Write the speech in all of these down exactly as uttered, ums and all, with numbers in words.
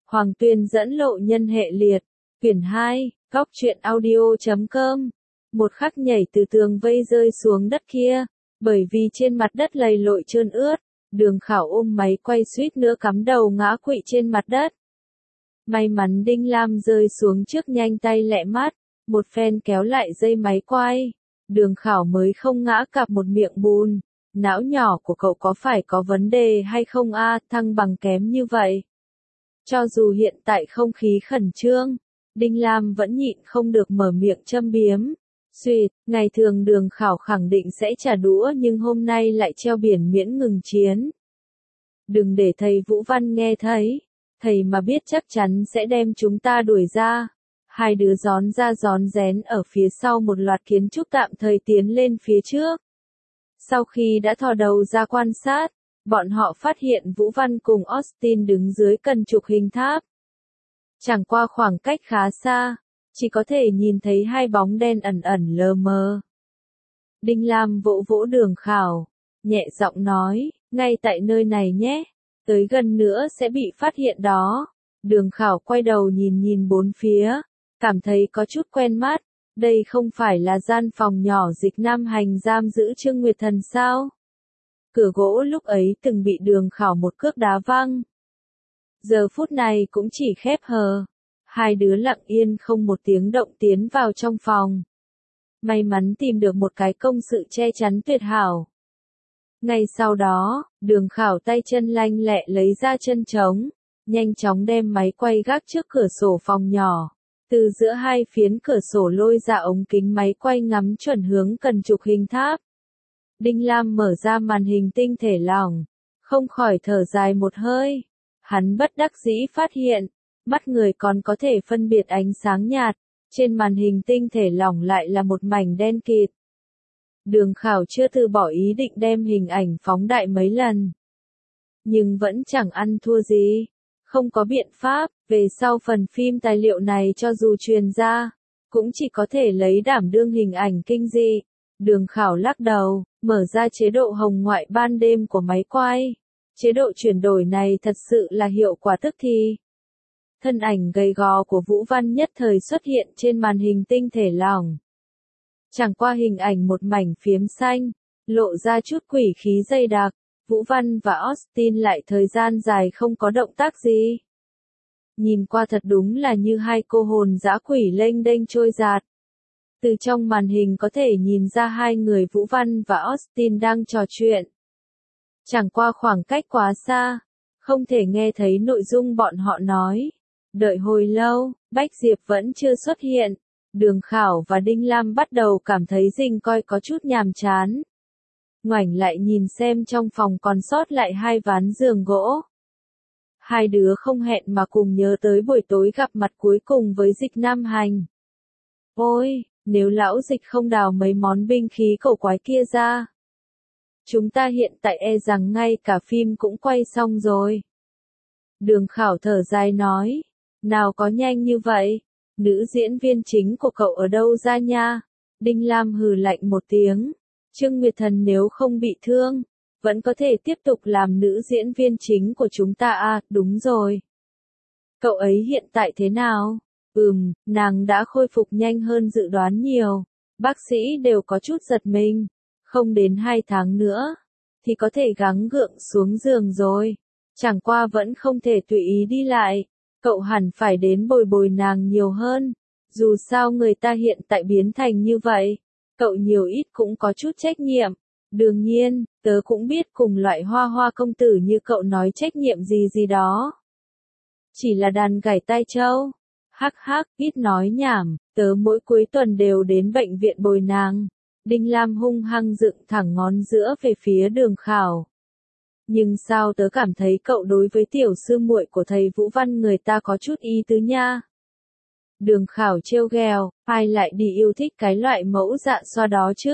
Hoàng Tuyên dẫn lộ nhân hệ liệt, quyển hai, góc truyện audio.com. Một khắc nhảy từ tường vây rơi xuống đất kia, bởi vì trên mặt đất lầy lội trơn ướt, Đường Khảo ôm máy quay suýt nữa cắm đầu ngã quỵ trên mặt đất. May mắn Đinh Lam rơi xuống trước nhanh tay lẹ mắt, một phen kéo lại dây máy quay, Đường Khảo mới không ngã cặp một miệng bùn. Não nhỏ của cậu có phải có vấn đề hay không a, à, thăng bằng kém như vậy. Cho dù hiện tại không khí khẩn trương, Đinh Lam vẫn nhịn không được mở miệng châm biếm. Xuyệt, ngày thường Đường Khảo khẳng định sẽ trả đũa nhưng hôm nay lại treo biển miễn ngừng chiến. Đừng để thầy Vũ Văn nghe thấy, thầy mà biết chắc chắn sẽ đem chúng ta đuổi ra. Hai đứa gión ra gión rén ở phía sau một loạt kiến trúc tạm thời tiến lên phía trước. Sau khi đã thò đầu ra quan sát, bọn họ phát hiện Vũ Văn cùng Austin đứng dưới cần trục hình tháp. Chẳng qua khoảng cách khá xa, chỉ có thể nhìn thấy hai bóng đen ẩn ẩn lờ mờ. Đinh Lam vỗ vỗ Đường Khảo, nhẹ giọng nói, ngay tại nơi này nhé, tới gần nữa sẽ bị phát hiện đó. Đường Khảo quay đầu nhìn nhìn bốn phía, cảm thấy có chút quen mắt. Đây không phải là gian phòng nhỏ Dịch Nam Hành giam giữ Trương Nguyệt Thần sao? Cửa gỗ lúc ấy từng bị Đường Khảo một cước đá văng. Giờ phút này cũng chỉ khép hờ. Hai đứa lặng yên không một tiếng động tiến vào trong phòng. May mắn tìm được một cái công sự che chắn tuyệt hảo. Ngay sau đó, Đường Khảo tay chân lanh lẹ lấy ra chân trống, nhanh chóng đem máy quay gác trước cửa sổ phòng nhỏ. Từ giữa hai phiến cửa sổ lôi ra ống kính máy quay ngắm chuẩn hướng cần trục hình tháp. Đinh Lam mở ra màn hình tinh thể lỏng, không khỏi thở dài một hơi. Hắn bất đắc dĩ phát hiện, mắt người còn có thể phân biệt ánh sáng nhạt, trên màn hình tinh thể lỏng lại là một mảnh đen kịt. Đường Khảo chưa từ bỏ ý định đem hình ảnh phóng đại mấy lần, nhưng vẫn chẳng ăn thua gì. Không có biện pháp, về sau phần phim tài liệu này cho dù truyền ra, cũng chỉ có thể lấy đảm đương hình ảnh kinh dị. Đường Khảo lắc đầu, mở ra chế độ hồng ngoại ban đêm của máy quay. Chế độ chuyển đổi này thật sự là hiệu quả tức thì. Thân ảnh gầy gò của Vũ Văn nhất thời xuất hiện trên màn hình tinh thể lỏng. Chẳng qua hình ảnh một mảnh phiếm xanh, lộ ra chút quỷ khí dày đặc. Vũ Văn và Austin lại thời gian dài không có động tác gì. Nhìn qua thật đúng là như hai cô hồn dã quỷ lênh đênh trôi dạt. Từ trong màn hình có thể nhìn ra hai người Vũ Văn và Austin đang trò chuyện. Chẳng qua khoảng cách quá xa, không thể nghe thấy nội dung bọn họ nói. Đợi hồi lâu, Bách Diệp vẫn chưa xuất hiện. Đường Khảo và Đinh Lam bắt đầu cảm thấy dình coi có chút nhàm chán. Ngoảnh lại nhìn xem trong phòng còn sót lại hai ván giường gỗ. Hai đứa không hẹn mà cùng nhớ tới buổi tối gặp mặt cuối cùng với Dịch Nam Hành. Ôi, nếu lão Dịch không đào mấy món binh khí cổ quái kia ra, chúng ta hiện tại e rằng ngay cả phim cũng quay xong rồi. Đường Khảo thở dài nói, nào có nhanh như vậy, nữ diễn viên chính của cậu ở đâu ra nha? Đinh Lam hừ lạnh một tiếng. Trương Nguyệt Thần nếu không bị thương, vẫn có thể tiếp tục làm nữ diễn viên chính của chúng ta à, đúng rồi. Cậu ấy hiện tại thế nào? Ừm, nàng đã khôi phục nhanh hơn dự đoán nhiều. Bác sĩ đều có chút giật mình. Không đến hai tháng nữa, thì có thể gắng gượng xuống giường rồi. Chẳng qua vẫn không thể tùy ý đi lại. Cậu hẳn phải đến bồi bồi nàng nhiều hơn. Dù sao người ta hiện tại biến thành như vậy. Cậu nhiều ít cũng có chút trách nhiệm. Đương nhiên, tớ cũng biết cùng loại hoa hoa công tử như cậu nói trách nhiệm gì gì đó. Chỉ là đàn gảy tai trâu. Hắc hắc, ít nói nhảm, tớ mỗi cuối tuần đều đến bệnh viện bồi nàng. Đinh Lam hung hăng dựng thẳng ngón giữa về phía Đường Khảo. Nhưng sao tớ cảm thấy cậu đối với tiểu sư muội của thầy Vũ Văn người ta có chút ý tứ nha. Đường Khảo trêu ghẹo, ai lại đi yêu thích cái loại mẫu dạ xoa đó chứ?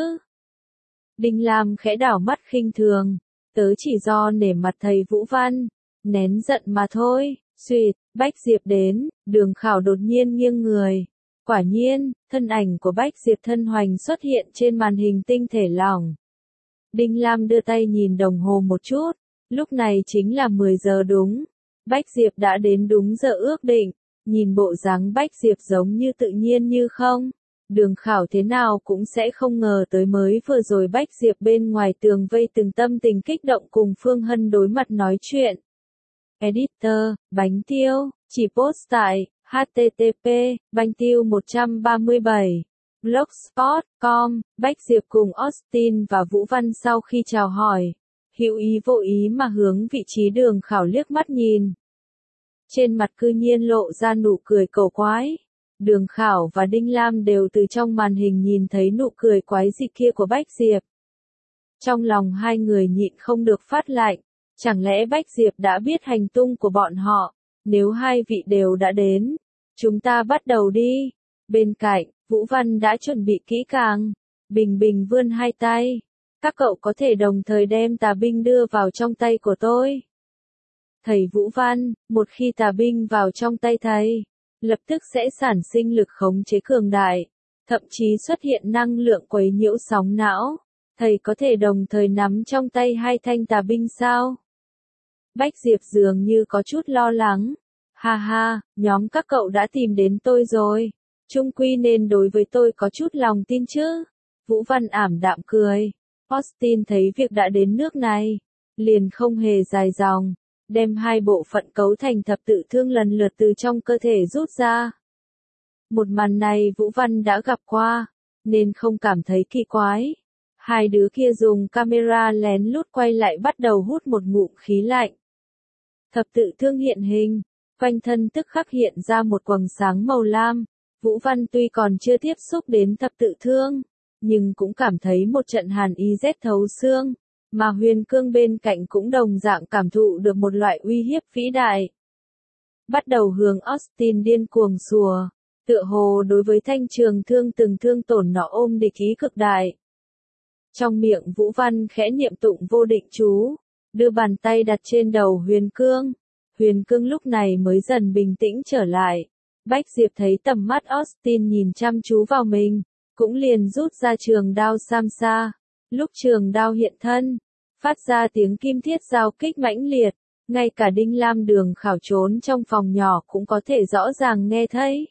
Đinh Lam khẽ đảo mắt khinh thường, tớ chỉ do nể mặt thầy Vũ Văn, nén giận mà thôi. Xuyệt, Bách Diệp đến, Đường Khảo đột nhiên nghiêng người. Quả nhiên, thân ảnh của Bách Diệp thân hoành xuất hiện trên màn hình tinh thể lỏng. Đinh Lam đưa tay nhìn đồng hồ một chút, lúc này chính là mười giờ đúng. Bách Diệp đã đến đúng giờ ước định, nhìn bộ dáng Bách Diệp giống như tự nhiên như không. Đường Khảo thế nào cũng sẽ không ngờ tới mới vừa rồi Bách Diệp bên ngoài tường vây từng tâm tình kích động cùng Phương Hân đối mặt nói chuyện. Editor, bánh tiêu, chỉ post tại http bánh tiêu một trăm ba mươi bảy blogspot chấm com. Bách Diệp cùng Austin và Vũ Văn sau khi chào hỏi, hữu ý vô ý mà hướng vị trí Đường Khảo liếc mắt nhìn. Trên mặt cư nhiên lộ ra nụ cười cổ quái. Đường Khảo và Đinh Lam đều từ trong màn hình nhìn thấy nụ cười quái dị kia của Bách Diệp. Trong lòng hai người nhịn không được phát lạnh. Chẳng lẽ Bách Diệp đã biết hành tung của bọn họ? Nếu hai vị đều đã đến, chúng ta bắt đầu đi. Bên cạnh, Vũ Văn đã chuẩn bị kỹ càng. Bình bình vươn hai tay. Các cậu có thể đồng thời đem tà binh đưa vào trong tay của tôi. Thầy Vũ Văn, một khi tà binh vào trong tay thầy, lập tức sẽ sản sinh lực khống chế cường đại, thậm chí xuất hiện năng lượng quấy nhiễu sóng não. Thầy có thể đồng thời nắm trong tay hai thanh tà binh sao? Bách Diệp dường như có chút lo lắng. Ha ha, nhóm các cậu đã tìm đến tôi rồi. Chung quy nên đối với tôi có chút lòng tin chứ. Vũ Văn ảm đạm cười. Austin thấy việc đã đến nước này, liền không hề dài dòng, đem hai bộ phận cấu thành thập tự thương lần lượt từ trong cơ thể rút ra. Một màn này Vũ Văn đã gặp qua, nên không cảm thấy kỳ quái. Hai đứa kia dùng camera lén lút quay lại bắt đầu hút một ngụm khí lạnh. Thập tự thương hiện hình, quanh thân tức khắc hiện ra một quầng sáng màu lam. Vũ Văn tuy còn chưa tiếp xúc đến thập tự thương, nhưng cũng cảm thấy một trận hàn ý rét thấu xương, mà Huyền Cương bên cạnh cũng đồng dạng cảm thụ được một loại uy hiếp vĩ đại. Bắt đầu hướng Austin điên cuồng sủa, tựa hồ đối với thanh trường thương từng thương tổn nó ôm địch ý cực đại. Trong miệng Vũ Văn khẽ niệm tụng vô định chú, đưa bàn tay đặt trên đầu Huyền Cương. Huyền Cương lúc này mới dần bình tĩnh trở lại. Bách Diệp thấy tầm mắt Austin nhìn chăm chú vào mình, cũng liền rút ra trường đao Samsa. Lúc trường đao hiện thân, phát ra tiếng kim thiết giao kích mãnh liệt, ngay cả Đinh Lam Đường Khảo trốn trong phòng nhỏ cũng có thể rõ ràng nghe thấy.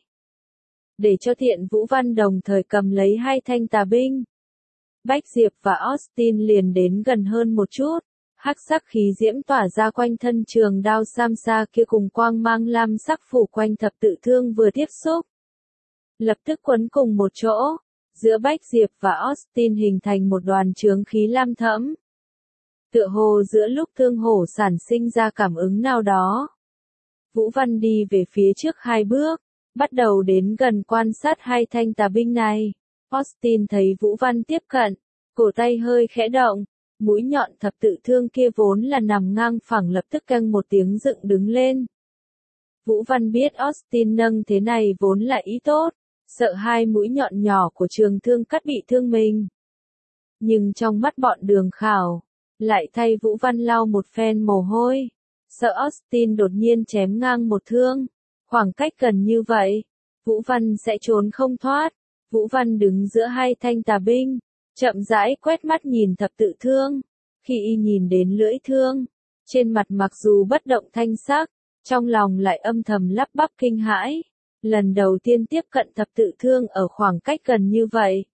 Để cho tiện Vũ Văn đồng thời cầm lấy hai thanh tà binh, Bách Diệp và Austin liền đến gần hơn một chút. Hắc sắc khí diễm tỏa ra quanh thân trường đao Samsa kia cùng quang mang lam sắc phủ quanh thập tự thương vừa tiếp xúc, lập tức quấn cùng một chỗ, giữa Bách Diệp và Austin hình thành một đoàn chướng khí lam thẫm. Tựa hồ giữa lúc thương hổ sản sinh ra cảm ứng nào đó. Vũ Văn đi về phía trước hai bước, bắt đầu đến gần quan sát hai thanh tà binh này. Austin thấy Vũ Văn tiếp cận, cổ tay hơi khẽ động. Mũi nhọn thập tự thương kia vốn là nằm ngang phẳng lập tức căng một tiếng dựng đứng lên. Vũ Văn biết Austin nâng thế này vốn là ý tốt, sợ hai mũi nhọn nhỏ của trường thương cắt bị thương mình. Nhưng trong mắt bọn Đường Khảo, lại thay Vũ Văn lau một phen mồ hôi, sợ Austin đột nhiên chém ngang một thương. Khoảng cách gần như vậy, Vũ Văn sẽ trốn không thoát. Vũ Văn đứng giữa hai thanh tà binh, chậm rãi quét mắt nhìn thập tự thương. Khi y nhìn đến lưỡi thương, trên mặt mặc dù bất động thanh sắc, trong lòng lại âm thầm lắp bắp kinh hãi. Lần đầu tiên tiếp cận thập tự thương ở khoảng cách gần như vậy.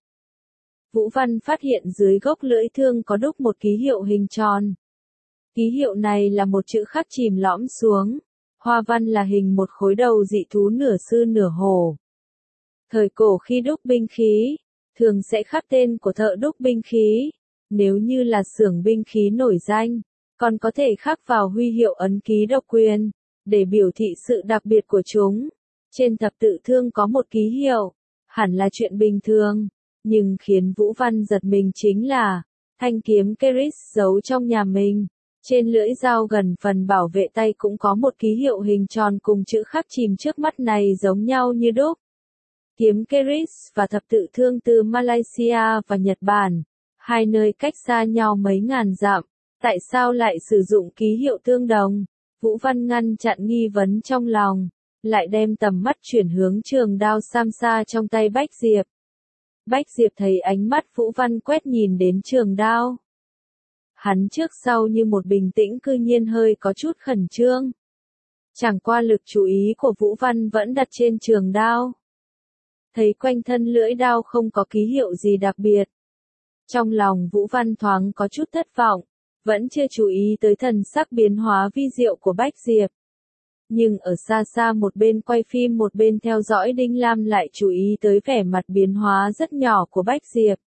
Vũ Văn phát hiện dưới gốc lưỡi thương có đúc một ký hiệu hình tròn. Ký hiệu này là một chữ khắc chìm lõm xuống. Hoa văn là hình một khối đầu dị thú nửa sư nửa hổ. Thời cổ khi đúc binh khí, thường sẽ khắc tên của thợ đúc binh khí. Nếu như là xưởng binh khí nổi danh, còn có thể khắc vào huy hiệu ấn ký độc quyền, để biểu thị sự đặc biệt của chúng. Trên thập tự thương có một ký hiệu, hẳn là chuyện bình thường, nhưng khiến Vũ Văn giật mình chính là, thanh kiếm Keris giấu trong nhà mình. Trên lưỡi dao gần phần bảo vệ tay cũng có một ký hiệu hình tròn cùng chữ khắc chìm trước mắt này giống nhau như đúc. Kiếm Keris và thập tự thương từ Malaysia và Nhật Bản, hai nơi cách xa nhau mấy ngàn dặm, tại sao lại sử dụng ký hiệu tương đồng? Vũ Văn ngăn chặn nghi vấn trong lòng, lại đem tầm mắt chuyển hướng trường đao Samsa trong tay Bách Diệp. Bách Diệp thấy ánh mắt Vũ Văn quét nhìn đến trường đao. Hắn trước sau như một bình tĩnh cư nhiên hơi có chút khẩn trương. Chẳng qua lực chú ý của Vũ Văn vẫn đặt trên trường đao. Thấy quanh thân lưỡi đao không có ký hiệu gì đặc biệt. Trong lòng Vũ Văn thoáng có chút thất vọng, vẫn chưa chú ý tới thần sắc biến hóa vi diệu của Bách Diệp. Nhưng ở xa xa một bên quay phim một bên theo dõi Đinh Lam lại chú ý tới vẻ mặt biến hóa rất nhỏ của Bách Diệp.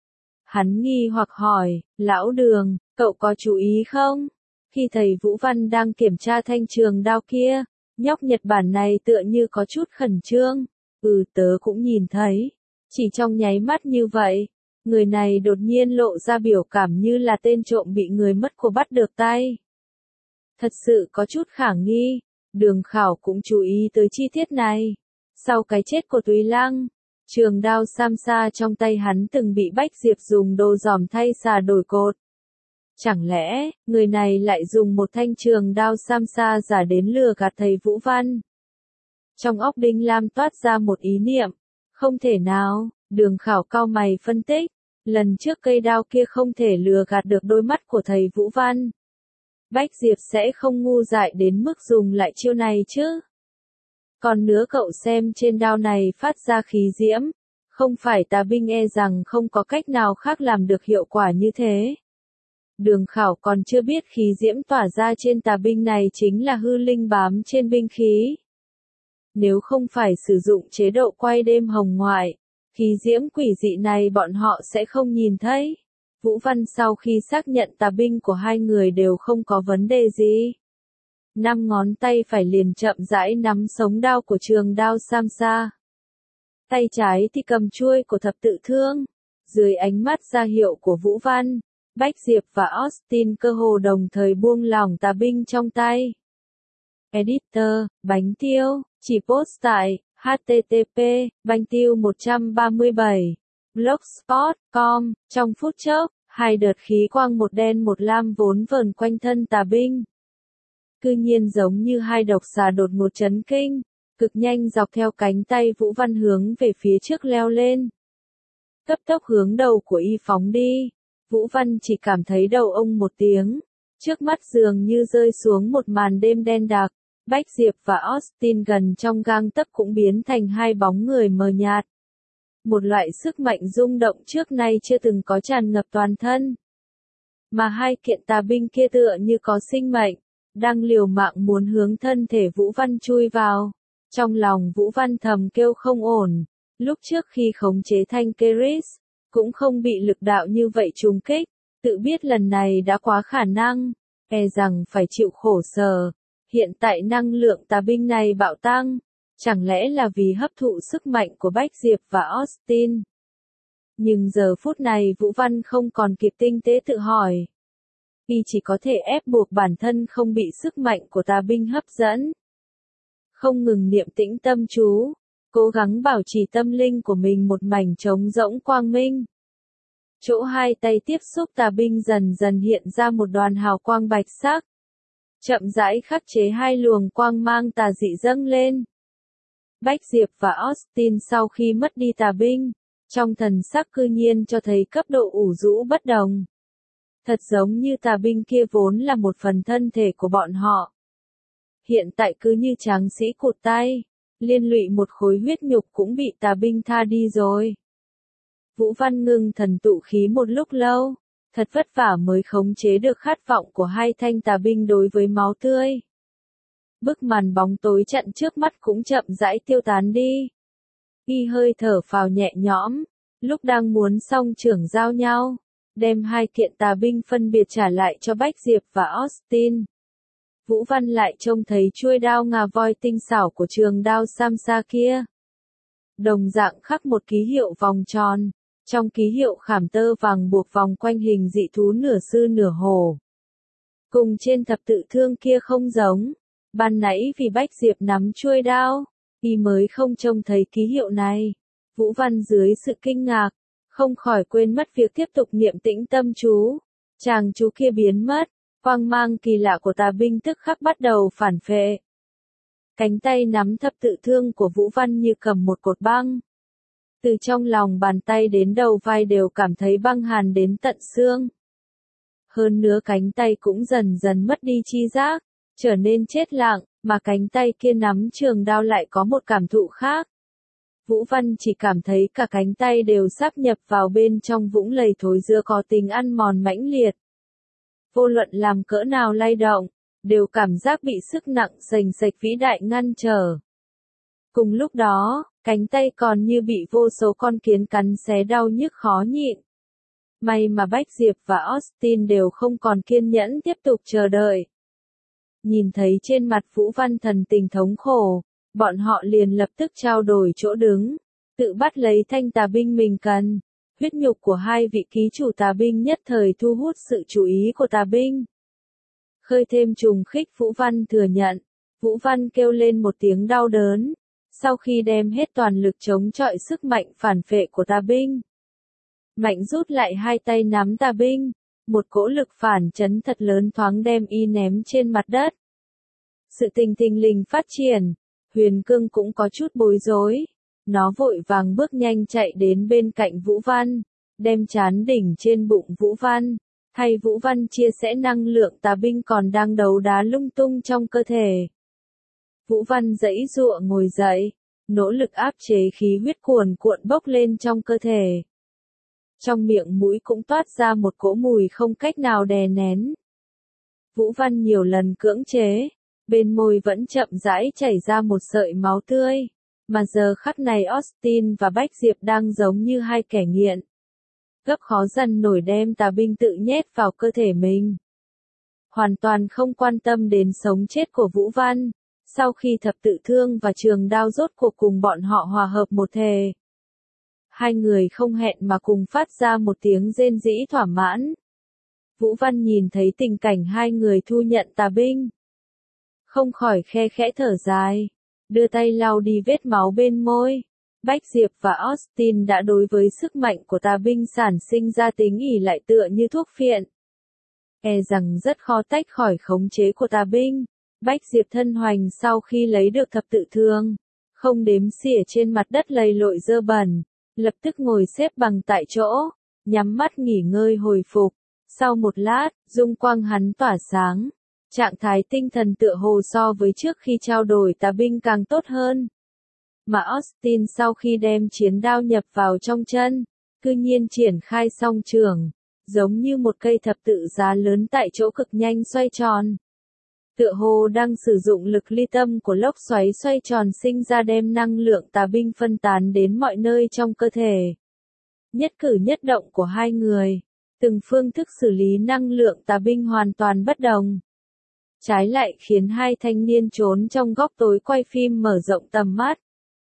Hắn nghi hoặc hỏi, lão Đường, cậu có chú ý không? Khi thầy Vũ Văn đang kiểm tra thanh trường đao kia, nhóc Nhật Bản này tựa như có chút khẩn trương. Ừ, tớ cũng nhìn thấy. Chỉ trong nháy mắt như vậy, người này đột nhiên lộ ra biểu cảm như là tên trộm bị người mất của bắt được tay. Thật sự có chút khả nghi. Đường Khảo cũng chú ý tới chi tiết này. Sau cái chết của Túy Lăng, trường đao Samsa trong tay hắn từng bị Bách Diệp dùng đồ giòm thay xà đổi cột. Chẳng lẽ, người này lại dùng một thanh trường đao Samsa giả đến lừa gạt thầy Vũ Văn? Trong óc Đinh Lam toát ra một ý niệm. Không thể nào, Đường Khảo cau mày phân tích. Lần trước cây đao kia không thể lừa gạt được đôi mắt của thầy Vũ Văn. Bách Diệp sẽ không ngu dại đến mức dùng lại chiêu này chứ. Còn nữa cậu xem trên đao này phát ra khí diễm. Không phải tà binh e rằng không có cách nào khác làm được hiệu quả như thế. Đường Khảo còn chưa biết khí diễm tỏa ra trên tà binh này chính là hư linh bám trên binh khí. Nếu không phải sử dụng chế độ quay đêm hồng ngoại, khí diễm quỷ dị này bọn họ sẽ không nhìn thấy. Vũ Văn sau khi xác nhận tà binh của hai người đều không có vấn đề gì. Năm ngón tay phải liền chậm rãi nắm sống đao của trường đao Samsa. Tay trái thì cầm chuôi của thập tự thương. Dưới ánh mắt ra hiệu của Vũ Văn, Bách Diệp và Austin cơ hồ đồng thời buông lỏng tà binh trong tay. Editor, bánh tiêu, chỉ post tại h t t p bánh tiêu một trăm ba mươi bảy blogspot chấm com. Trong phút chốc, hai đợt khí quang một đen một lam vốn vờn quanh thân tà binh. Cư nhiên giống như hai độc xà đột ngột chấn kinh, cực nhanh dọc theo cánh tay Vũ Văn hướng về phía trước leo lên. Cấp tốc hướng đầu của y phóng đi. Vũ Văn chỉ cảm thấy đầu ông một tiếng. Trước mắt dường như rơi xuống một màn đêm đen đặc. Bách Diệp và Austin gần trong gang tấc cũng biến thành hai bóng người mờ nhạt. Một loại sức mạnh rung động trước nay chưa từng có tràn ngập toàn thân. Mà hai kiện tà binh kia tựa như có sinh mệnh, đang liều mạng muốn hướng thân thể Vũ Văn chui vào. Trong lòng Vũ Văn thầm kêu không ổn. Lúc trước khi khống chế thanh Keris, cũng không bị lực đạo như vậy trùng kích. Tự biết lần này đã quá khả năng, e rằng phải chịu khổ sở. Hiện tại năng lượng tà binh này bạo tăng. Chẳng lẽ là vì hấp thụ sức mạnh của Bách Diệp và Austin? Nhưng giờ phút này Vũ Văn không còn kịp tinh tế tự hỏi. Y chỉ có thể ép buộc bản thân không bị sức mạnh của tà binh hấp dẫn. Không ngừng niệm tĩnh tâm chú, cố gắng bảo trì tâm linh của mình một mảnh trống rỗng quang minh. Chỗ hai tay tiếp xúc tà binh dần dần hiện ra một đoàn hào quang bạch sắc. Chậm rãi khắc chế hai luồng quang mang tà dị dâng lên. Bách Diệp và Austin sau khi mất đi tà binh, trong thần sắc cư nhiên cho thấy cấp độ ủ rũ bất đồng. Thật giống như tà binh kia vốn là một phần thân thể của bọn họ. Hiện tại cứ như tráng sĩ cụt tay, liên lụy một khối huyết nhục cũng bị tà binh tha đi rồi. Vũ Văn ngưng thần tụ khí một lúc lâu, thật vất vả mới khống chế được khát vọng của hai thanh tà binh đối với máu tươi. Bức màn bóng tối chặn trước mắt cũng chậm rãi tiêu tán đi. Y hơi thở phào nhẹ nhõm, lúc đang muốn song trưởng giao nhau, đem hai kiện tà binh phân biệt trả lại cho Bách Diệp và Austin. Vũ Văn lại trông thấy chuôi đao ngà voi tinh xảo của trường đao Samsa kia. Đồng dạng khắc một ký hiệu vòng tròn, trong ký hiệu khảm tơ vàng buộc vòng quanh hình dị thú nửa sư nửa hổ. Cùng trên thập tự thương kia không giống. Ban nãy vì Bách Diệp nắm chuôi đao, y mới không trông thấy ký hiệu này. Vũ Văn dưới sự kinh ngạc, không khỏi quên mất việc tiếp tục niệm tĩnh tâm chú. Chàng chú kia biến mất, quang mang kỳ lạ của tà binh tức khắc bắt đầu phản phệ. Cánh tay nắm thập tự thương của Vũ Văn như cầm một cột băng. Từ trong lòng bàn tay đến đầu vai đều cảm thấy băng hàn đến tận xương. Hơn nữa cánh tay cũng dần dần mất đi chi giác, trở nên chết lặng, mà cánh tay kia nắm trường đao lại có một cảm thụ khác. Vũ Văn chỉ cảm thấy cả cánh tay đều sáp nhập vào bên trong vũng lầy thối giữa có tính ăn mòn mãnh liệt. Vô luận làm cỡ nào lay động, đều cảm giác bị sức nặng sành sạch vĩ đại ngăn trở. Cùng lúc đó, cánh tay còn như bị vô số con kiến cắn xé đau nhức khó nhịn. May mà Bách Diệp và Austin đều không còn kiên nhẫn tiếp tục chờ đợi. Nhìn thấy trên mặt Vũ Văn thần tình thống khổ, bọn họ liền lập tức trao đổi chỗ đứng, tự bắt lấy thanh tà binh mình cần. Huyết nhục của hai vị ký chủ tà binh nhất thời thu hút sự chú ý của tà binh. Khơi thêm trùng khích Vũ Văn thừa nhận, Vũ Văn kêu lên một tiếng đau đớn, sau khi đem hết toàn lực chống chọi sức mạnh phản phệ của tà binh. Mạnh rút lại hai tay nắm tà binh, một cỗ lực phản chấn thật lớn thoáng đem y ném trên mặt đất. Sự tình thình lình phát triển, Huyền Cương cũng có chút bối rối. Nó vội vàng bước nhanh chạy đến bên cạnh Vũ Văn, đem chán đỉnh trên bụng Vũ Văn, thay Vũ Văn chia sẻ năng lượng tà binh còn đang đấu đá lung tung trong cơ thể. Vũ Văn giãy giụa ngồi dậy, nỗ lực áp chế khí huyết cuồn cuộn bốc lên trong cơ thể. Trong miệng mũi cũng toát ra một cỗ mùi không cách nào đè nén. Vũ Văn nhiều lần cưỡng chế, bên môi vẫn chậm rãi chảy ra một sợi máu tươi. Mà giờ khắc này Austin và Bách Diệp đang giống như hai kẻ nghiện. Gấp khó dần nổi đem tà binh tự nhét vào cơ thể mình. Hoàn toàn không quan tâm đến sống chết của Vũ Văn, sau khi thập tự thương và trường đao rốt cuộc cùng bọn họ hòa hợp một thể. Hai người không hẹn mà cùng phát ra một tiếng rên rỉ thỏa mãn. Vũ Văn nhìn thấy tình cảnh hai người thu nhận tà binh. Không khỏi khe khẽ thở dài. Đưa tay lau đi vết máu bên môi. Bách Diệp và Austin đã đối với sức mạnh của tà binh sản sinh ra tính ỉ lại tựa như thuốc phiện. E rằng rất khó tách khỏi khống chế của tà binh. Bách Diệp thân hoành sau khi lấy được thập tự thương, không đếm xỉa trên mặt đất lầy lội dơ bẩn, lập tức ngồi xếp bằng tại chỗ, nhắm mắt nghỉ ngơi hồi phục. Sau một lát, dung quang hắn tỏa sáng. Trạng thái tinh thần tựa hồ so với trước khi trao đổi tà binh càng tốt hơn. Mà Austin sau khi đem chiến đao nhập vào trong chân, cư nhiên triển khai song trường, giống như một cây thập tự giá lớn tại chỗ cực nhanh xoay tròn. Tựa hồ đang sử dụng lực ly tâm của lốc xoáy xoay tròn sinh ra đem năng lượng tà binh phân tán đến mọi nơi trong cơ thể. Nhất cử nhất động của hai người, từng phương thức xử lý năng lượng tà binh hoàn toàn bất đồng. Trái lại khiến hai thanh niên trốn trong góc tối quay phim mở rộng tầm mắt.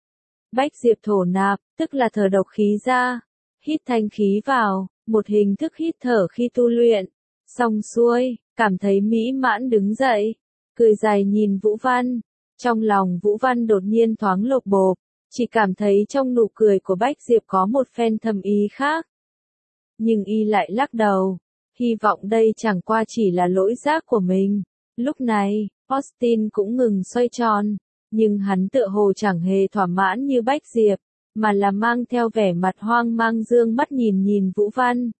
Bách Diệp thổ nạp, tức là thở độc khí ra, hít thanh khí vào, một hình thức hít thở khi tu luyện. Xong xuôi, cảm thấy mỹ mãn đứng dậy, cười dài nhìn Vũ Văn. Trong lòng Vũ Văn đột nhiên thoáng lột bột, chỉ cảm thấy trong nụ cười của Bách Diệp có một phen thầm ý khác. Nhưng y lại lắc đầu, hy vọng đây chẳng qua chỉ là lỗi giác của mình. Lúc này, Austin cũng ngừng xoay tròn, nhưng hắn tựa hồ chẳng hề thỏa mãn như Bách Diệp, mà là mang theo vẻ mặt hoang mang dương mắt nhìn nhìn Vũ Văn.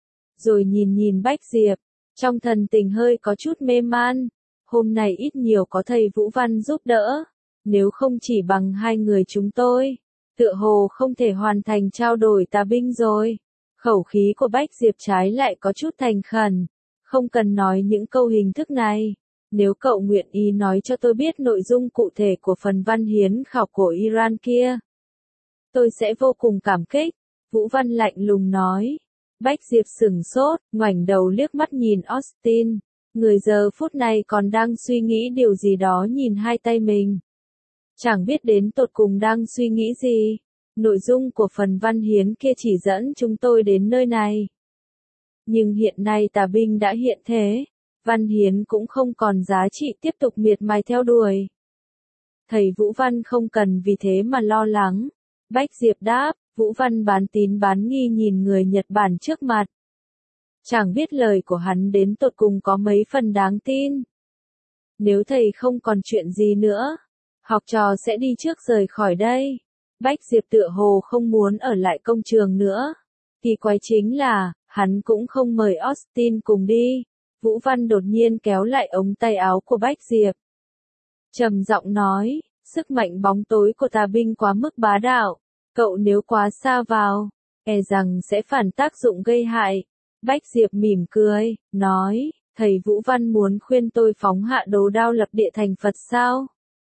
Rồi nhìn nhìn Bách Diệp, trong thần tình hơi có chút mê man, hôm nay ít nhiều có thầy Vũ Văn giúp đỡ, nếu không chỉ bằng hai người chúng tôi, tựa hồ không thể hoàn thành trao đổi tà binh rồi. Khẩu khí của Bách Diệp trái lại có chút thành khẩn, không cần nói những câu hình thức này. Nếu cậu nguyện ý nói cho tôi biết nội dung cụ thể của phần văn hiến khảo cổ Iran kia, tôi sẽ vô cùng cảm kích. Vũ Văn lạnh lùng nói. Bách Diệp sửng sốt, ngoảnh đầu liếc mắt nhìn Austin. Người giờ phút này còn đang suy nghĩ điều gì đó nhìn hai tay mình. Chẳng biết đến tột cùng đang suy nghĩ gì. Nội dung của phần văn hiến kia chỉ dẫn chúng tôi đến nơi này. Nhưng hiện nay tà binh đã hiện thế. Văn hiến cũng không còn giá trị tiếp tục miệt mài theo đuổi. Thầy Vũ Văn không cần vì thế mà lo lắng. Bách Diệp đáp, Vũ Văn bán tín bán nghi nhìn người Nhật Bản trước mặt. Chẳng biết lời của hắn đến tột cùng có mấy phần đáng tin. Nếu thầy không còn chuyện gì nữa, học trò sẽ đi trước rời khỏi đây. Bách Diệp tựa hồ không muốn ở lại công trường nữa. Kỳ quái chính là, hắn cũng không mời Austin cùng đi. Vũ Văn đột nhiên kéo lại ống tay áo của Bách Diệp. trầm giọng nói, sức mạnh bóng tối của tà binh quá mức bá đạo, cậu nếu quá xa vào, e rằng sẽ phản tác dụng gây hại. Bách Diệp mỉm cười, nói, thầy Vũ Văn muốn khuyên tôi phóng hạ đồ đao lập địa thành Phật sao?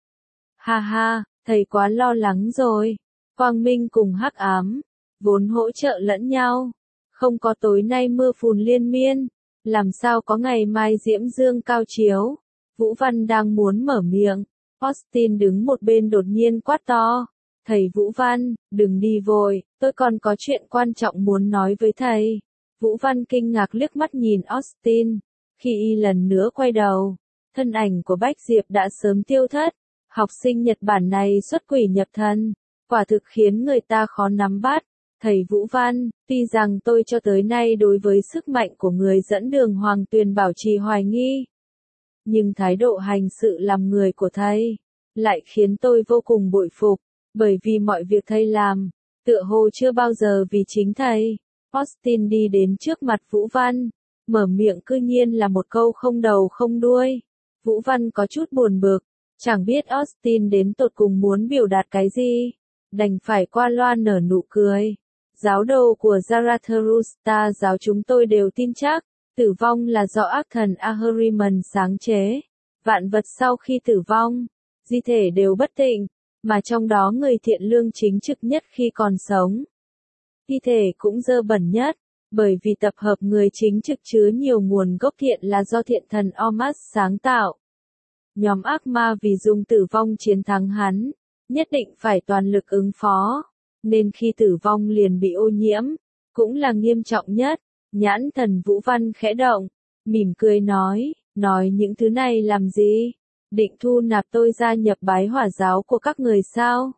Ha ha, thầy quá lo lắng rồi. Quang minh cùng hắc ám, vốn hỗ trợ lẫn nhau. Không có tối nay mưa phùn liên miên, làm sao có ngày mai diễm dương cao chiếu. Vũ Văn đang muốn mở miệng, Austin đứng một bên đột nhiên quát to. Thầy Vũ Văn, đừng đi vội, tôi còn có chuyện quan trọng muốn nói với thầy. Vũ Văn kinh ngạc liếc mắt nhìn Austin, khi y lần nữa quay đầu, thân ảnh của Bách Diệp đã sớm tiêu thất. Học sinh Nhật Bản này xuất quỷ nhập thần, quả thực khiến người ta khó nắm bắt. Thầy Vũ Văn, tuy rằng tôi cho tới nay đối với sức mạnh của người dẫn đường Hoàng Tuyền bảo trì hoài nghi, nhưng thái độ hành sự làm người của thầy lại khiến tôi vô cùng bội phục, bởi vì mọi việc thầy làm, tựa hồ chưa bao giờ vì chính thầy. Austin đi đến trước mặt Vũ Văn, mở miệng cư nhiên là một câu không đầu không đuôi. Vũ Văn có chút buồn bực, chẳng biết Austin đến tột cùng muốn biểu đạt cái gì, đành phải qua loa nở nụ cười. Giáo đồ của Zarathustra giáo chúng tôi đều tin chắc, tử vong là do ác thần Ahriman sáng chế. Vạn vật sau khi tử vong, di thể đều bất tịnh, mà trong đó người thiện lương chính trực nhất khi còn sống. Thi thể cũng dơ bẩn nhất, bởi vì tập hợp người chính trực chứa nhiều nguồn gốc thiện là do thiện thần Ormus sáng tạo. Nhóm ác ma vì dùng tử vong chiến thắng hắn, nhất định phải toàn lực ứng phó, nên khi tử vong liền bị ô nhiễm, cũng là nghiêm trọng nhất. Nhãn thần Vũ Văn khẽ động, mỉm cười nói, nói những thứ này làm gì? Định thu nạp tôi gia nhập bái hỏa giáo của các người sao?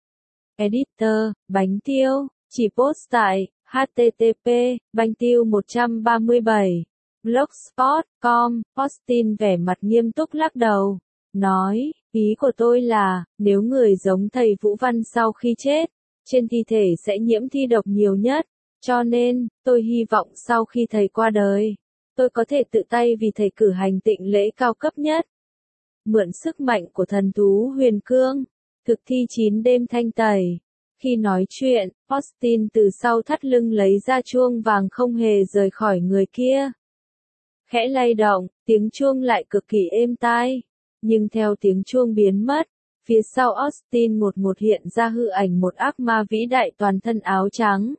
Editor, bánh tiêu, chỉ post tại h t t p bánh tiêu một trăm ba mươi bảy blogspot chấm com. Austin vẻ mặt nghiêm túc lắc đầu, nói, ý của tôi là, nếu người giống thầy Vũ Văn sau khi chết, trên thi thể sẽ nhiễm thi độc nhiều nhất, cho nên, tôi hy vọng sau khi thầy qua đời, tôi có thể tự tay vì thầy cử hành tịnh lễ cao cấp nhất. Mượn sức mạnh của thần thú huyền cương, thực thi chín đêm thanh tẩy. Khi nói chuyện, Austin từ sau thắt lưng lấy ra chuông vàng không hề rời khỏi người kia. Khẽ lay động, tiếng chuông lại cực kỳ êm tai. Nhưng theo tiếng chuông biến mất, phía sau Austin một một hiện ra hư ảnh một ác ma vĩ đại toàn thân áo trắng.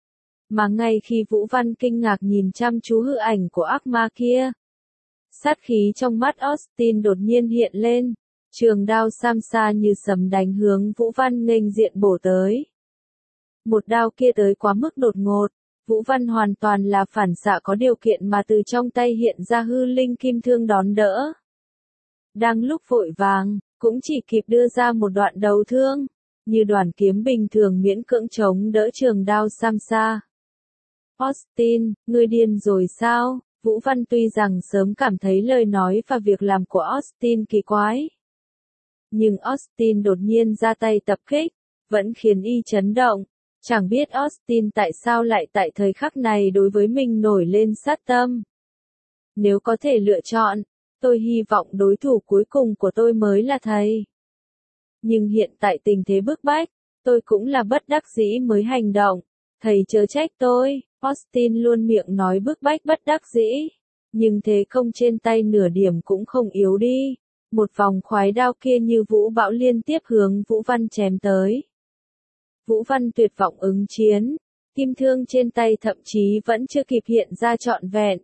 Mà ngay khi Vũ Văn kinh ngạc nhìn chăm chú hư ảnh của ác ma kia, sát khí trong mắt Austin đột nhiên hiện lên, trường đao Samsa như sấm đánh hướng Vũ Văn nghênh diện bổ tới. Một đao kia tới quá mức đột ngột, Vũ Văn hoàn toàn là phản xạ có điều kiện mà từ trong tay hiện ra hư linh kim thương đón đỡ. Đang lúc vội vàng, cũng chỉ kịp đưa ra một đoạn đầu thương, như đoàn kiếm bình thường miễn cưỡng chống đỡ trường đao Samsa. Austin, ngươi điên rồi sao? Vũ Văn tuy rằng sớm cảm thấy lời nói và việc làm của Austin kỳ quái, nhưng Austin đột nhiên ra tay tập kích, vẫn khiến y chấn động. Chẳng biết Austin tại sao lại tại thời khắc này đối với mình nổi lên sát tâm. Nếu có thể lựa chọn, tôi hy vọng đối thủ cuối cùng của tôi mới là thầy. Nhưng hiện tại tình thế bức bách, tôi cũng là bất đắc dĩ mới hành động. Thầy chớ trách tôi. Austin luôn miệng nói bức bách bất đắc dĩ, nhưng thế công trên tay nửa điểm cũng không yếu đi. Một vòng khoái đao kia như vũ bão liên tiếp hướng Vũ Văn chém tới. Vũ Văn tuyệt vọng ứng chiến, kim thương trên tay thậm chí vẫn chưa kịp hiện ra trọn vẹn.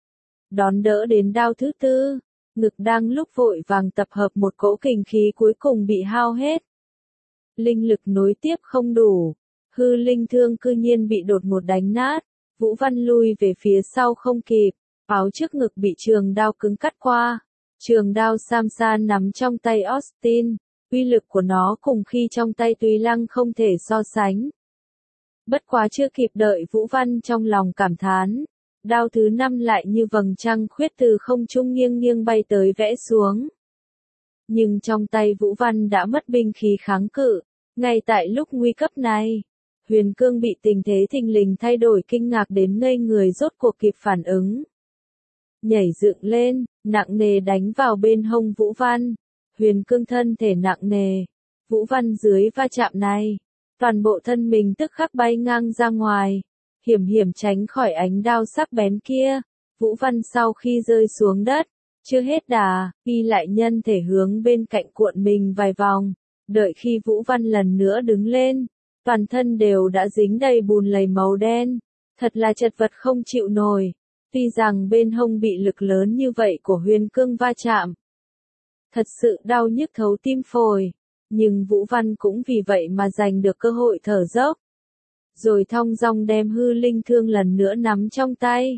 Đón đỡ đến đao thứ tư, ngực đang lúc vội vàng tập hợp một cỗ kình khí cuối cùng bị hao hết. Linh lực nối tiếp không đủ, hư linh thương cư nhiên bị đột ngột đánh nát, Vũ Văn lui về phía sau không kịp, áo trước ngực bị trường đao cứng cắt qua. Trường đao Samsa nắm trong tay Austin, uy lực của nó cùng khi trong tay Tùy Lăng không thể so sánh. Bất quá chưa kịp đợi Vũ Văn trong lòng cảm thán, đao thứ năm lại như vầng trăng khuyết từ không trung nghiêng nghiêng bay tới vẽ xuống. Nhưng trong tay Vũ Văn đã mất binh khí kháng cự, ngay tại lúc nguy cấp này, huyền cương bị tình thế thình lình thay đổi kinh ngạc đến ngây người rốt cuộc kịp phản ứng. Nhảy dựng lên, nặng nề đánh vào bên hông Vũ Văn, Huyền Cương thân thể nặng nề. Vũ Văn dưới va chạm này, toàn bộ thân mình tức khắc bay ngang ra ngoài, hiểm hiểm tránh khỏi ánh đao sắc bén kia. Vũ Văn sau khi rơi xuống đất, chưa hết đà, y lại nhân thể hướng bên cạnh cuộn mình vài vòng, đợi khi Vũ Văn lần nữa đứng lên, toàn thân đều đã dính đầy bùn lầy màu đen, thật là chật vật không chịu nổi. Tuy rằng bên hông bị lực lớn như vậy của Huyền Cương va chạm, thật sự đau nhức thấu tim phổi, nhưng Vũ Văn cũng vì vậy mà giành được cơ hội thở dốc, rồi thong dong đem hư linh thương lần nữa nắm trong tay.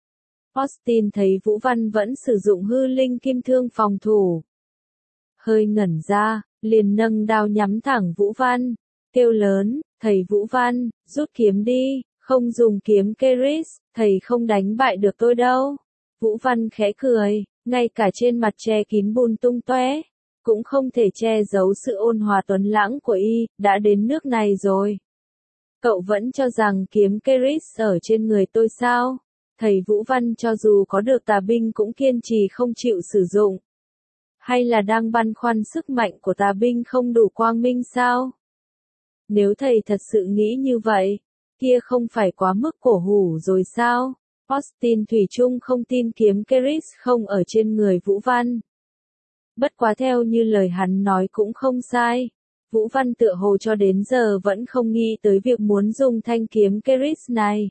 Austin thấy Vũ Văn vẫn sử dụng hư linh kim thương phòng thủ, hơi ngẩn ra, liền nâng đao nhắm thẳng Vũ Văn, kêu lớn, thầy Vũ Văn, rút kiếm đi, không dùng kiếm Keris, thầy không đánh bại được tôi đâu. Vũ Văn khẽ cười, ngay cả trên mặt che kín bùn tung tóe, cũng không thể che giấu sự ôn hòa tuấn lãng của y, đã đến nước này rồi. Cậu vẫn cho rằng kiếm Keris ở trên người tôi sao? Thầy Vũ Văn cho dù có được tà binh cũng kiên trì không chịu sử dụng. Hay là đang băn khoăn sức mạnh của tà binh không đủ quang minh sao? Nếu thầy thật sự nghĩ như vậy, kia không phải quá mức cổ hủ rồi sao? Austin thủy chung không tin kiếm Keris không ở trên người Vũ Văn. Bất quá theo như lời hắn nói cũng không sai. Vũ Văn tựa hồ cho đến giờ vẫn không nghĩ tới việc muốn dùng thanh kiếm Keris này.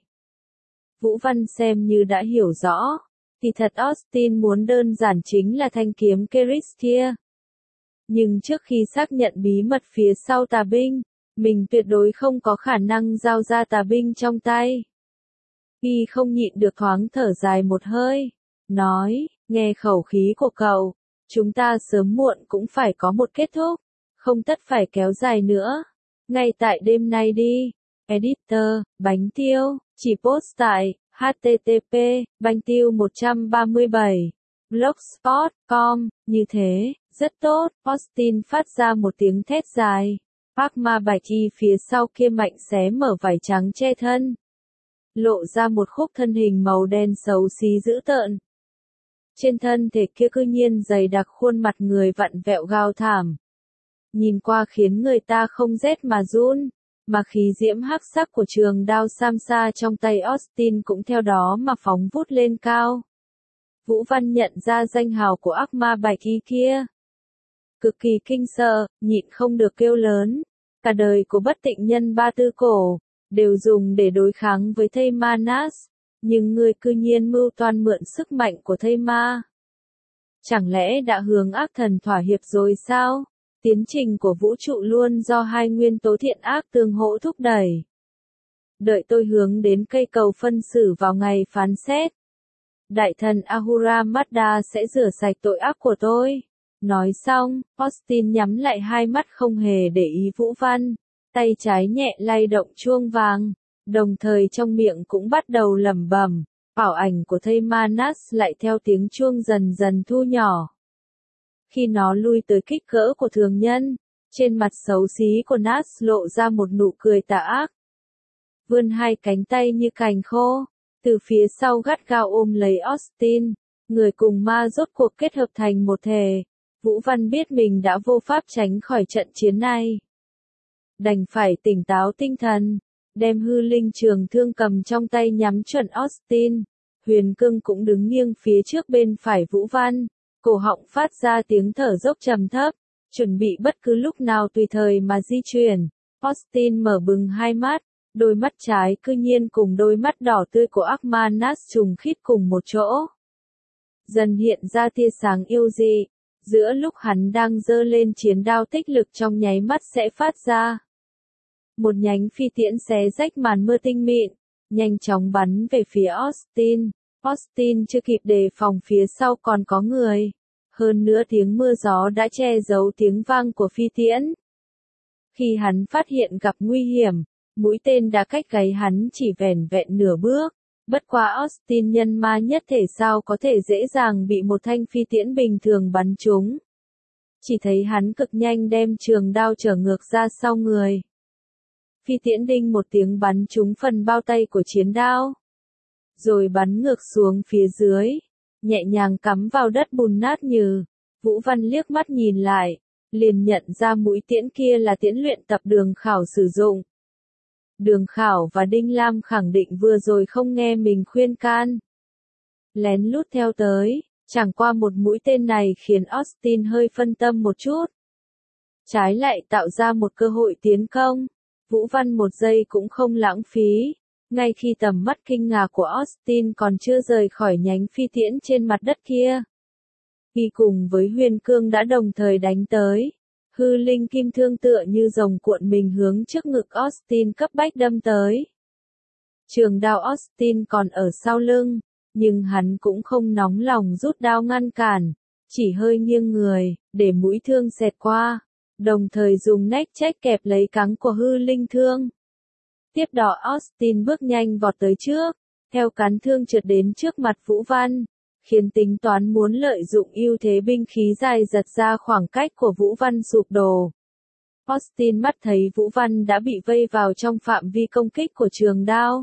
Vũ Văn xem như đã hiểu rõ, thì thật Austin muốn đơn giản chính là thanh kiếm Keris kia. Nhưng trước khi xác nhận bí mật phía sau tà binh, mình tuyệt đối không có khả năng giao ra tà binh trong tay. Y không nhịn được thoáng thở dài một hơi, nói, nghe khẩu khí của cậu, chúng ta sớm muộn cũng phải có một kết thúc, không tất phải kéo dài nữa. Ngay tại đêm nay đi. Editor, Bánh Tiêu, chỉ post tại h t t p bánh tiêu một trăm ba mươi bảy blogspot chấm com, như thế, rất tốt. Austin phát ra một tiếng thét dài. Ác ma bạch y phía sau kia mạnh xé mở vải trắng che thân, lộ ra một khúc thân hình màu đen xấu xí dữ tợn. Trên thân thể kia cư nhiên dày đặc khuôn mặt người vặn vẹo gao thảm. Nhìn qua khiến người ta không rét mà run, mà khí diễm hắc sắc của trường đao Samsa trong tay Austin cũng theo đó mà phóng vút lên cao. Vũ Văn nhận ra danh hào của ác ma bạch y kia. Cực kỳ kinh sợ, nhịn không được kêu lớn. Cả đời của bất tịnh nhân ba tư cổ, đều dùng để đối kháng với thây ma Nas, nhưng ngươi cư nhiên mưu toan mượn sức mạnh của thây ma. Chẳng lẽ đã hướng ác thần thỏa hiệp rồi sao? Tiến trình của vũ trụ luôn do hai nguyên tố thiện ác tương hỗ thúc đẩy. Đợi tôi hướng đến cây cầu phân xử vào ngày phán xét. Đại thần Ahura Mazda sẽ rửa sạch tội ác của tôi. Nói xong, Austin nhắm lại hai mắt không hề để ý Vũ Văn, tay trái nhẹ lay động chuông vàng, đồng thời trong miệng cũng bắt đầu lẩm bẩm, ảo ảnh của thây ma Nas lại theo tiếng chuông dần dần thu nhỏ. Khi nó lui tới kích cỡ của thường nhân, trên mặt xấu xí của Nas lộ ra một nụ cười tà ác. Vươn hai cánh tay như cành khô, từ phía sau gắt gao ôm lấy Austin, người cùng ma rốt cuộc kết hợp thành một thể. Vũ Văn biết mình đã vô pháp tránh khỏi trận chiến này. Đành phải tỉnh táo tinh thần, đem hư linh trường thương cầm trong tay nhắm chuẩn Austin. Huyền Cương cũng đứng nghiêng phía trước bên phải Vũ Văn, cổ họng phát ra tiếng thở dốc trầm thấp, chuẩn bị bất cứ lúc nào tùy thời mà di chuyển. Austin mở bừng hai mắt, đôi mắt trái cư nhiên cùng đôi mắt đỏ tươi của ác ma Nas trùng khít cùng một chỗ. Dần hiện ra tia sáng yêu dị, giữa lúc hắn đang giơ lên chiến đao tích lực trong nháy mắt sẽ phát ra. Một nhánh phi tiễn xé rách màn mưa tinh mịn, nhanh chóng bắn về phía Austin. Austin chưa kịp đề phòng phía sau còn có người. Hơn nữa tiếng mưa gió đã che giấu tiếng vang của phi tiễn. Khi hắn phát hiện gặp nguy hiểm, mũi tên đã cách gáy hắn chỉ vẻn vẹn nửa bước. Bất quá Austin nhân ma nhất thể sao có thể dễ dàng bị một thanh phi tiễn bình thường bắn trúng. Chỉ thấy hắn cực nhanh đem trường đao trở ngược ra sau người. Phi tiễn đinh một tiếng bắn trúng phần bao tay của chiến đao. Rồi bắn ngược xuống phía dưới, nhẹ nhàng cắm vào đất bùn nát nhừ. Vũ Văn liếc mắt nhìn lại, liền nhận ra mũi tiễn kia là tiễn luyện tập Đường Khảo sử dụng. Đường Khảo và Đinh Lam khẳng định vừa rồi không nghe mình khuyên can. Lén lút theo tới, chẳng qua một mũi tên này khiến Austin hơi phân tâm một chút. Trái lại tạo ra một cơ hội tiến công. Vũ Văn một giây cũng không lãng phí. Ngay khi tầm mắt kinh ngạc của Austin còn chưa rời khỏi nhánh phi tiễn trên mặt đất kia, y cùng với Huyền Cương đã đồng thời đánh tới. Hư linh kim thương tựa như rồng cuộn mình hướng trước ngực Austin cấp bách đâm tới. Trường đao Austin còn ở sau lưng, nhưng hắn cũng không nóng lòng rút đao ngăn cản, chỉ hơi nghiêng người, để mũi thương xẹt qua, đồng thời dùng nách check kẹp lấy cáng của hư linh thương. Tiếp đó Austin bước nhanh vọt tới trước, theo cán thương trượt đến trước mặt Vũ Văn, khiến tính toán muốn lợi dụng ưu thế binh khí dài giật ra khoảng cách của Vũ Văn sụp đổ. Austin mắt thấy Vũ Văn đã bị vây vào trong phạm vi công kích của trường đao.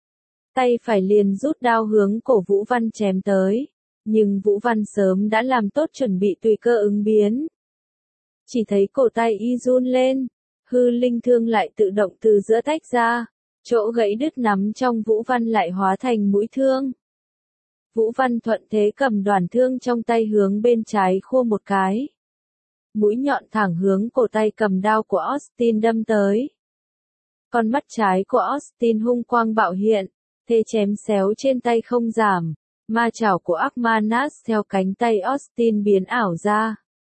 Tay phải liền rút đao hướng cổ Vũ Văn chém tới, nhưng Vũ Văn sớm đã làm tốt chuẩn bị tùy cơ ứng biến. Chỉ thấy cổ tay y run lên, hư linh thương lại tự động từ giữa tách ra, chỗ gãy đứt nắm trong Vũ Văn lại hóa thành mũi thương. Vũ Văn thuận thế cầm đoàn thương trong tay hướng bên trái khua một cái. Mũi nhọn thẳng hướng cổ tay cầm đao của Austin đâm tới. Con mắt trái của Austin hung quang bạo hiện, thế chém xéo trên tay không giảm, ma chảo của Akmanas theo cánh tay Austin biến ảo ra.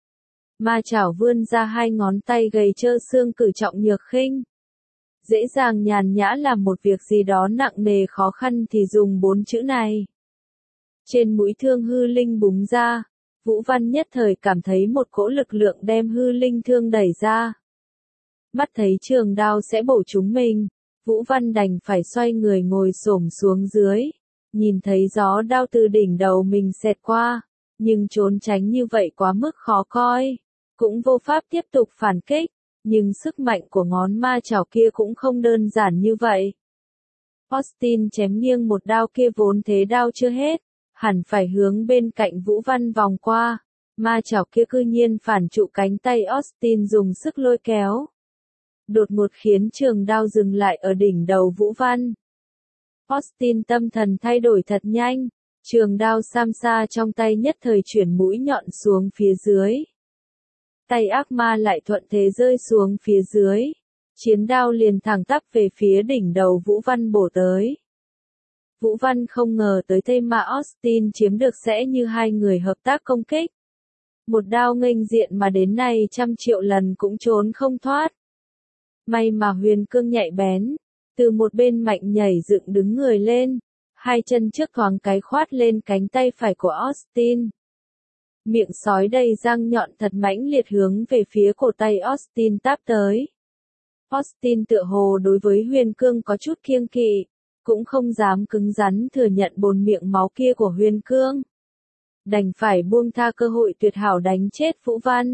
Ma chảo vươn ra hai ngón tay gầy trơ xương cử trọng nhược khinh. Dễ dàng nhàn nhã làm một việc gì đó nặng nề khó khăn thì dùng bốn chữ này. Trên mũi thương hư linh búng ra, Vũ Văn nhất thời cảm thấy một cỗ lực lượng đem hư linh thương đẩy ra. Mắt thấy trường đao sẽ bổ trúng mình, Vũ Văn đành phải xoay người ngồi xổm xuống dưới, nhìn thấy gió đao từ đỉnh đầu mình xẹt qua, nhưng trốn tránh như vậy quá mức khó coi, cũng vô pháp tiếp tục phản kích, nhưng sức mạnh của ngón ma chảo kia cũng không đơn giản như vậy. Austin chém nghiêng một đao kia vốn thế đao chưa hết, hẳn phải hướng bên cạnh Vũ Văn vòng qua, ma chảo kia cư nhiên phản trụ cánh tay Austin dùng sức lôi kéo. Đột ngột khiến trường đao dừng lại ở đỉnh đầu Vũ Văn. Austin tâm thần thay đổi thật nhanh, trường đao sam sa trong tay nhất thời chuyển mũi nhọn xuống phía dưới. Tay ác ma lại thuận thế rơi xuống phía dưới, chiến đao liền thẳng tắp về phía đỉnh đầu Vũ Văn bổ tới. Vũ Văn không ngờ tới thế mà Austin chiếm được sẽ như hai người hợp tác công kích. Một đao nghênh diện mà đến nay trăm triệu lần cũng trốn không thoát. May mà Huyền Cương nhạy bén, từ một bên mạnh nhảy dựng đứng người lên, hai chân trước thoáng cái khoát lên cánh tay phải của Austin. Miệng sói đầy răng nhọn thật mãnh liệt hướng về phía cổ tay Austin táp tới. Austin tựa hồ đối với Huyền Cương có chút kiêng kỵ, cũng không dám cứng rắn thừa nhận bồn miệng máu kia của Huyền Cương. Đành phải buông tha cơ hội tuyệt hảo đánh chết Vũ Văn.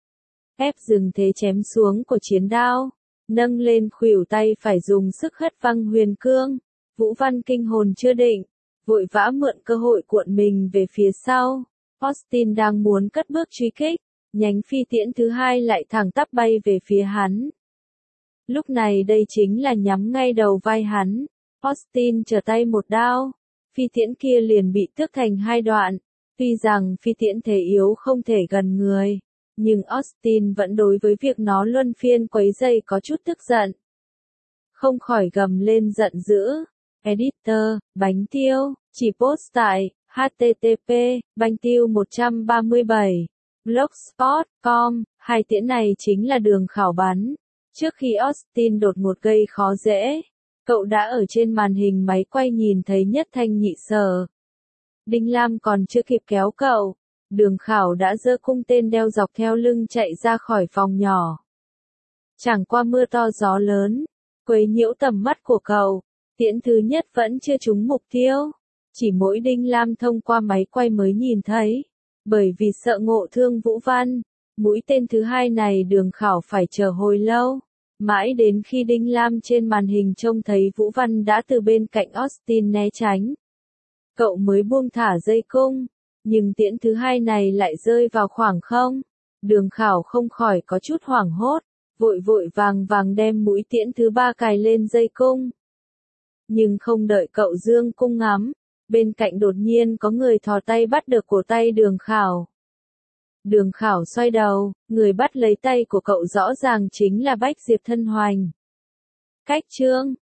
Ép dừng thế chém xuống của chiến đao, nâng lên khuỷu tay phải dùng sức hất văng Huyền Cương. Vũ Văn kinh hồn chưa định, vội vã mượn cơ hội cuộn mình về phía sau. Austin đang muốn cất bước truy kích, nhánh phi tiễn thứ hai lại thẳng tắp bay về phía hắn. Lúc này đây chính là nhắm ngay đầu vai hắn. Austin trở tay một đao, phi tiễn kia liền bị tước thành hai đoạn. Tuy rằng phi tiễn thể yếu không thể gần người, nhưng Austin vẫn đối với việc nó luân phiên quấy rầy có chút tức giận. Không khỏi gầm lên giận dữ. Editor, bánh tiêu, chỉ post tại h t t p bánh tiêu một trăm ba mươi bảy blogspot chấm com. Hai tiễn này chính là Đường Khảo bắn. Trước khi Austin đột ngột gây khó dễ, cậu đã ở trên màn hình máy quay nhìn thấy nhất thanh nhị sở. Đinh Lam còn chưa kịp kéo cậu, Đường Khảo đã giơ cung tên đeo dọc theo lưng chạy ra khỏi phòng nhỏ. Chẳng qua mưa to gió lớn, quấy nhiễu tầm mắt của cậu, tiễn thứ nhất vẫn chưa trúng mục tiêu. Chỉ mỗi Đinh Lam thông qua máy quay mới nhìn thấy, bởi vì sợ ngộ thương Vũ Văn, mũi tên thứ hai này Đường Khảo phải chờ hồi lâu. Mãi đến khi Đinh Lam trên màn hình trông thấy Vũ Văn đã từ bên cạnh Austin né tránh, cậu mới buông thả dây cung. Nhưng tiễn thứ hai này lại rơi vào khoảng không. Đường Khảo không khỏi có chút hoảng hốt, vội vội vàng vàng đem mũi tiễn thứ ba cài lên dây cung. Nhưng không đợi cậu dương cung ngắm, bên cạnh đột nhiên có người thò tay bắt được cổ tay Đường Khảo. Đường Khảo xoay đầu, người bắt lấy tay của cậu rõ ràng chính là Bách Diệp Thân Hoành. Cách chương